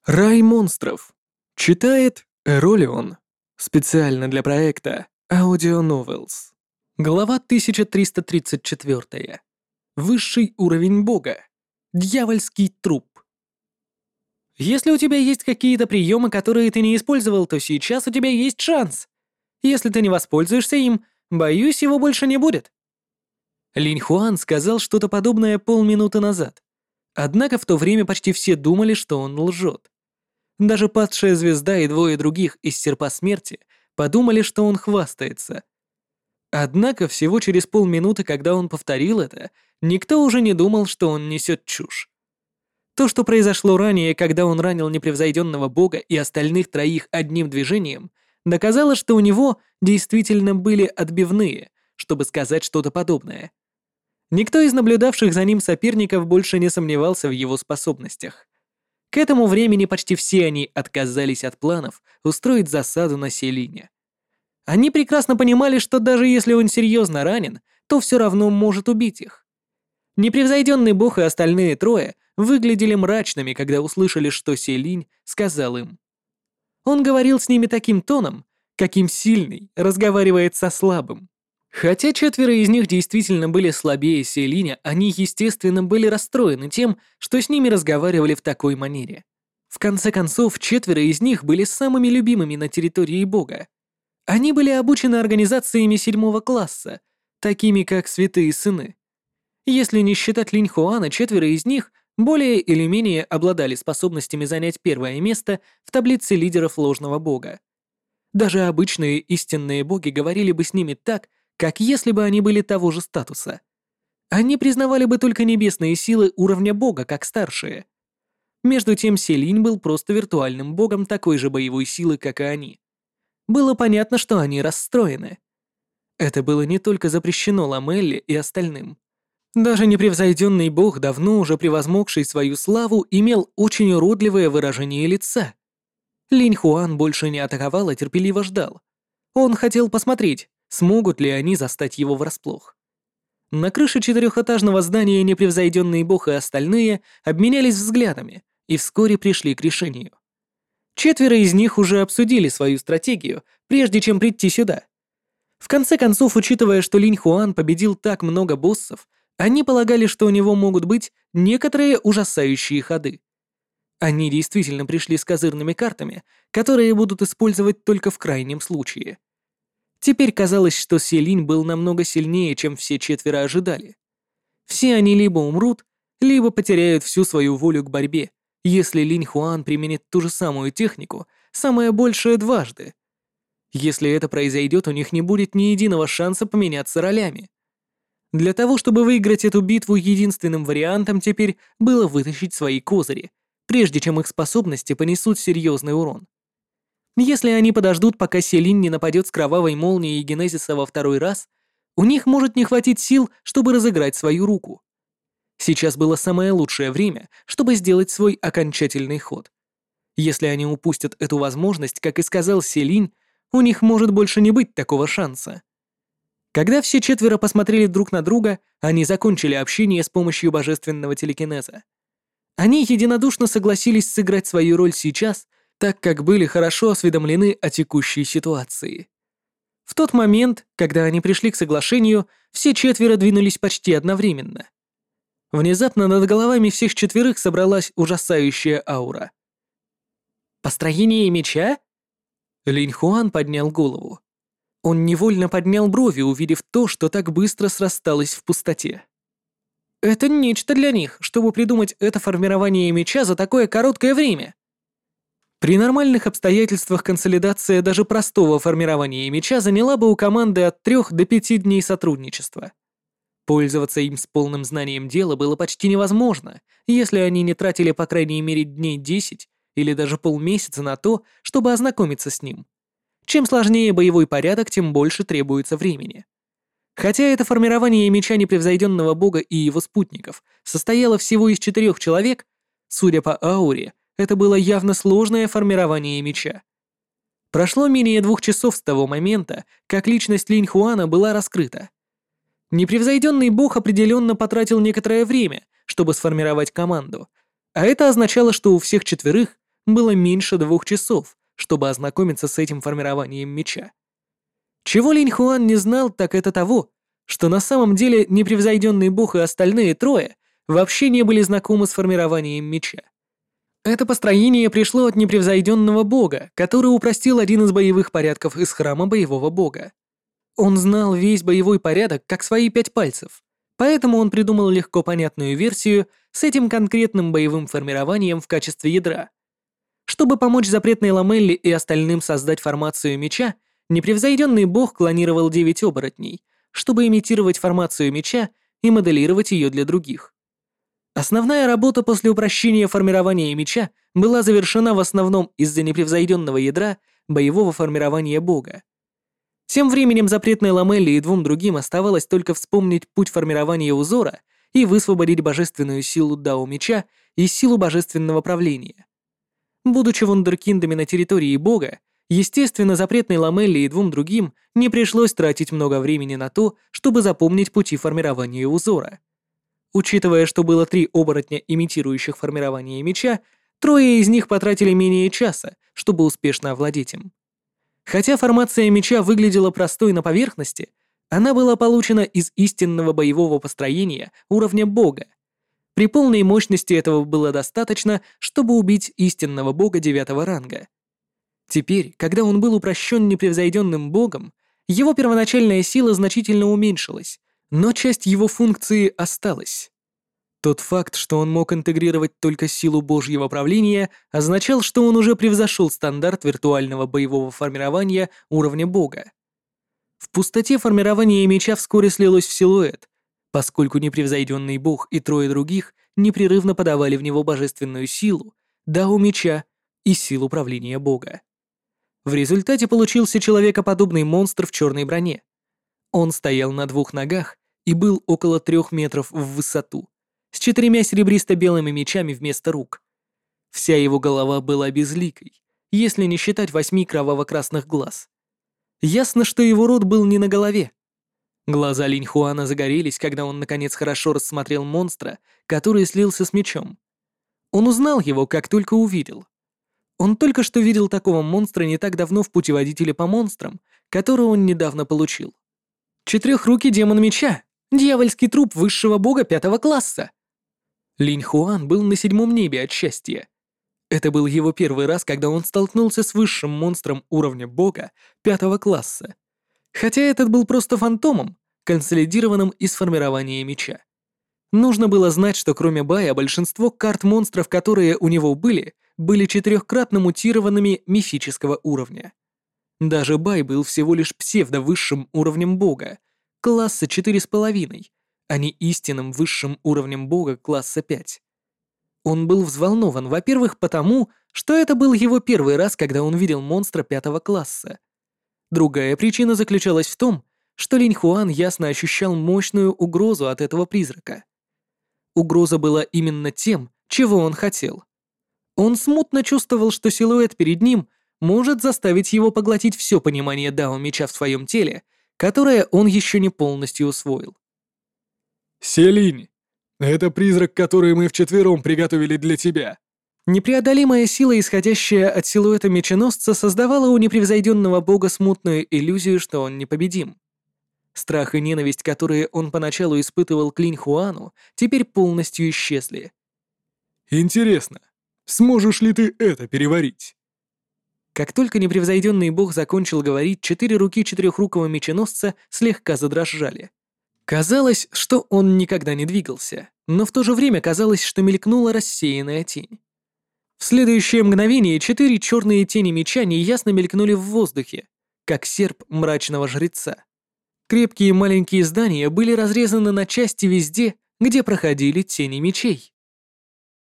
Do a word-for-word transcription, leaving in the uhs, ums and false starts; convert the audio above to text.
Рай монстров. Читает Эролион. Специально для проекта Audio Novels. Глава тысяча триста тридцать четыре. Высший уровень бога. Дьявольский труп. Если у тебя есть какие-то приемы, которые ты не использовал, то сейчас у тебя есть шанс. Если ты не воспользуешься им, боюсь, его больше не будет. Линь Хуан сказал что-то подобное полминуты назад. Однако в то время почти все думали, что он лжет. Даже падшая звезда и двое других из Серпа Смерти подумали, что он хвастается. Однако всего через полминуты, когда он повторил это, никто уже не думал, что он несет чушь. То, что произошло ранее, когда он ранил непревзойденного бога и остальных троих одним движением, доказало, что у него действительно были отбивные, чтобы сказать что-то подобное. Никто из наблюдавших за ним соперников больше не сомневался в его способностях. К этому времени почти все они отказались от планов устроить засаду на Селине. Они прекрасно понимали, что даже если он серьезно ранен, то все равно может убить их. Непревзойденный бог и остальные трое выглядели мрачными, когда услышали, что Селинь сказал им. Он говорил с ними таким тоном, каким сильный разговаривает со слабым. Хотя четверо из них действительно были слабее Селиня, они, естественно, были расстроены тем, что с ними разговаривали в такой манере. В конце концов, четверо из них были самыми любимыми на территории бога. Они были обучены организациями седьмого класса, такими как Святые Сыны. Если не считать Линь Хуана, четверо из них более или менее обладали способностями занять первое место в таблице лидеров ложного бога. Даже обычные истинные боги говорили бы с ними так, как если бы они были того же статуса. Они признавали бы только небесные силы уровня бога как старшие. Между тем Селинь был просто виртуальным богом такой же боевой силы, как и они. Было понятно, что они расстроены. Это было не только запрещено Ламелле и остальным. Даже непревзойденный бог, давно уже превозмогший свою славу, имел очень уродливое выражение лица. Линь Хуан больше не атаковал, а терпеливо ждал. Он хотел посмотреть, смогут ли они застать его врасплох. На крыше четырехэтажного здания непревзойденный бог и остальные обменялись взглядами и вскоре пришли к решению. Четверо из них уже обсудили свою стратегию, прежде чем прийти сюда. В конце концов, учитывая, что Линь Хуан победил так много боссов, они полагали, что у него могут быть некоторые ужасающие ходы. Они действительно пришли с козырными картами, которые будут использовать только в крайнем случае. Теперь казалось, что Селинь был намного сильнее, чем все четверо ожидали. Все они либо умрут, либо потеряют всю свою волю к борьбе, если Линь Хуан применит ту же самую технику, самое большее дважды. Если это произойдет, у них не будет ни единого шанса поменяться ролями. Для того, чтобы выиграть эту битву, единственным вариантом теперь было вытащить свои козыри, прежде чем их способности понесут серьезный урон. Если они подождут, пока Селинь не нападет с кровавой молнией Генезиса во второй раз, у них может не хватить сил, чтобы разыграть свою руку. Сейчас было самое лучшее время, чтобы сделать свой окончательный ход. Если они упустят эту возможность, как и сказал Селинь, у них может больше не быть такого шанса. Когда все четверо посмотрели друг на друга, они закончили общение с помощью божественного телекинеза. Они единодушно согласились сыграть свою роль сейчас, так как были хорошо осведомлены о текущей ситуации. В тот момент, когда они пришли к соглашению, все четверо двинулись почти одновременно. Внезапно над головами всех четверых собралась ужасающая аура. «Построение меча?» Линь Хуан поднял голову. Он невольно поднял брови, увидев то, что так быстро срасталось в пустоте. Это нечто для них, чтобы придумать это формирование меча за такое короткое время. При нормальных обстоятельствах консолидация даже простого формирования меча заняла бы у команды от трех до пяти дней сотрудничества. Пользоваться им с полным знанием дела было почти невозможно, если они не тратили по крайней мере дней десять или даже полмесяца на то, чтобы ознакомиться с ним. Чем сложнее боевой порядок, тем больше требуется времени. Хотя это формирование меча непревзойденного бога и его спутников состояло всего из четырех человек, судя по ауре, это было явно сложное формирование меча. Прошло менее двух часов с того момента, как личность Линь Хуана была раскрыта. Непревзойденный бог определенно потратил некоторое время, чтобы сформировать команду, а это означало, что у всех четверых было меньше двух часов, чтобы ознакомиться с этим формированием меча. Чего Линь Хуан не знал, так это того, что на самом деле непревзойденный бог и остальные трое вообще не были знакомы с формированием меча. Это построение пришло от непревзойденного бога, который упростил один из боевых порядков из храма боевого бога. Он знал весь боевой порядок как свои пять пальцев, поэтому он придумал легко понятную версию с этим конкретным боевым формированием в качестве ядра. Чтобы помочь запретной ламелле и остальным создать формацию меча, непревзойденный бог клонировал девять оборотней, чтобы имитировать формацию меча и моделировать ее для других. Основная работа после упрощения формирования меча была завершена в основном из-за непревзойденного ядра боевого формирования бога. Тем временем запретной ламелле и двум другим оставалось только вспомнить путь формирования узора и высвободить божественную силу дао меча и силу божественного правления. Будучи вундеркиндами на территории бога, естественно, запретной ламелле и двум другим не пришлось тратить много времени на то, чтобы запомнить пути формирования узора. Учитывая, что было три оборотня, имитирующих формирование меча, трое из них потратили менее часа, чтобы успешно овладеть им. Хотя формация меча выглядела простой на поверхности, она была получена из истинного боевого построения уровня бога. При полной мощности этого было достаточно, чтобы убить истинного бога девятого ранга. Теперь, когда он был упрощен непревзойденным богом, его первоначальная сила значительно уменьшилась, но часть его функции осталась. Тот факт, что он мог интегрировать только силу Божьего правления, означал, что он уже превзошел стандарт виртуального боевого формирования уровня бога. В пустоте формирование меча вскоре слилось в силуэт, поскольку непревзойденный бог и трое других непрерывно подавали в него божественную силу, дао меча и силу правления бога. В результате получился человекоподобный монстр в черной броне. Он стоял на двух ногах и был около трех метров в высоту, с четырьмя серебристо-белыми мечами вместо рук. Вся его голова была безликой, если не считать восьми кроваво-красных глаз. Ясно, что его рот был не на голове. Глаза Линь Хуана загорелись, когда он наконец хорошо рассмотрел монстра, который слился с мечом. Он узнал его, как только увидел. Он только что видел такого монстра не так давно в путеводителе по монстрам, который он недавно получил. Четырехрукий демон меча, дьявольский труп высшего бога пятого класса. Линь Хуан был на седьмом небе от счастья. Это был его первый раз, когда он столкнулся с высшим монстром уровня бога пятого класса. Хотя этот был просто фантомом, консолидированным из формирования меча. Нужно было знать, что кроме Бая, большинство карт монстров, которые у него были, были четырехкратно мутированными мифического уровня. Даже Бай был всего лишь псевдо-высшим уровнем бога, класса четыре с половиной, а не истинным высшим уровнем бога класса пять. Он был взволнован, во-первых, потому, что это был его первый раз, когда он видел монстра пятого класса. Другая причина заключалась в том, что Линь Хуан ясно ощущал мощную угрозу от этого призрака. Угроза была именно тем, чего он хотел. Он смутно чувствовал, что силуэт перед ним может заставить его поглотить все понимание дао меча в своем теле, которое он еще не полностью усвоил. «Селинь, это призрак, который мы вчетвером приготовили для тебя». Непреодолимая сила, исходящая от силуэта меченосца, создавала у непревзойденного бога смутную иллюзию, что он непобедим. Страх и ненависть, которые он поначалу испытывал к Линь Хуану, теперь полностью исчезли. «Интересно, сможешь ли ты это переварить?» Как только непревзойденный бог закончил говорить, четыре руки четырехрукого меченосца слегка задрожали. Казалось, что он никогда не двигался, но в то же время казалось, что мелькнула рассеянная тень. В следующее мгновение четыре черные тени меча неясно мелькнули в воздухе, как серп мрачного жреца. Крепкие маленькие здания были разрезаны на части везде, где проходили тени мечей.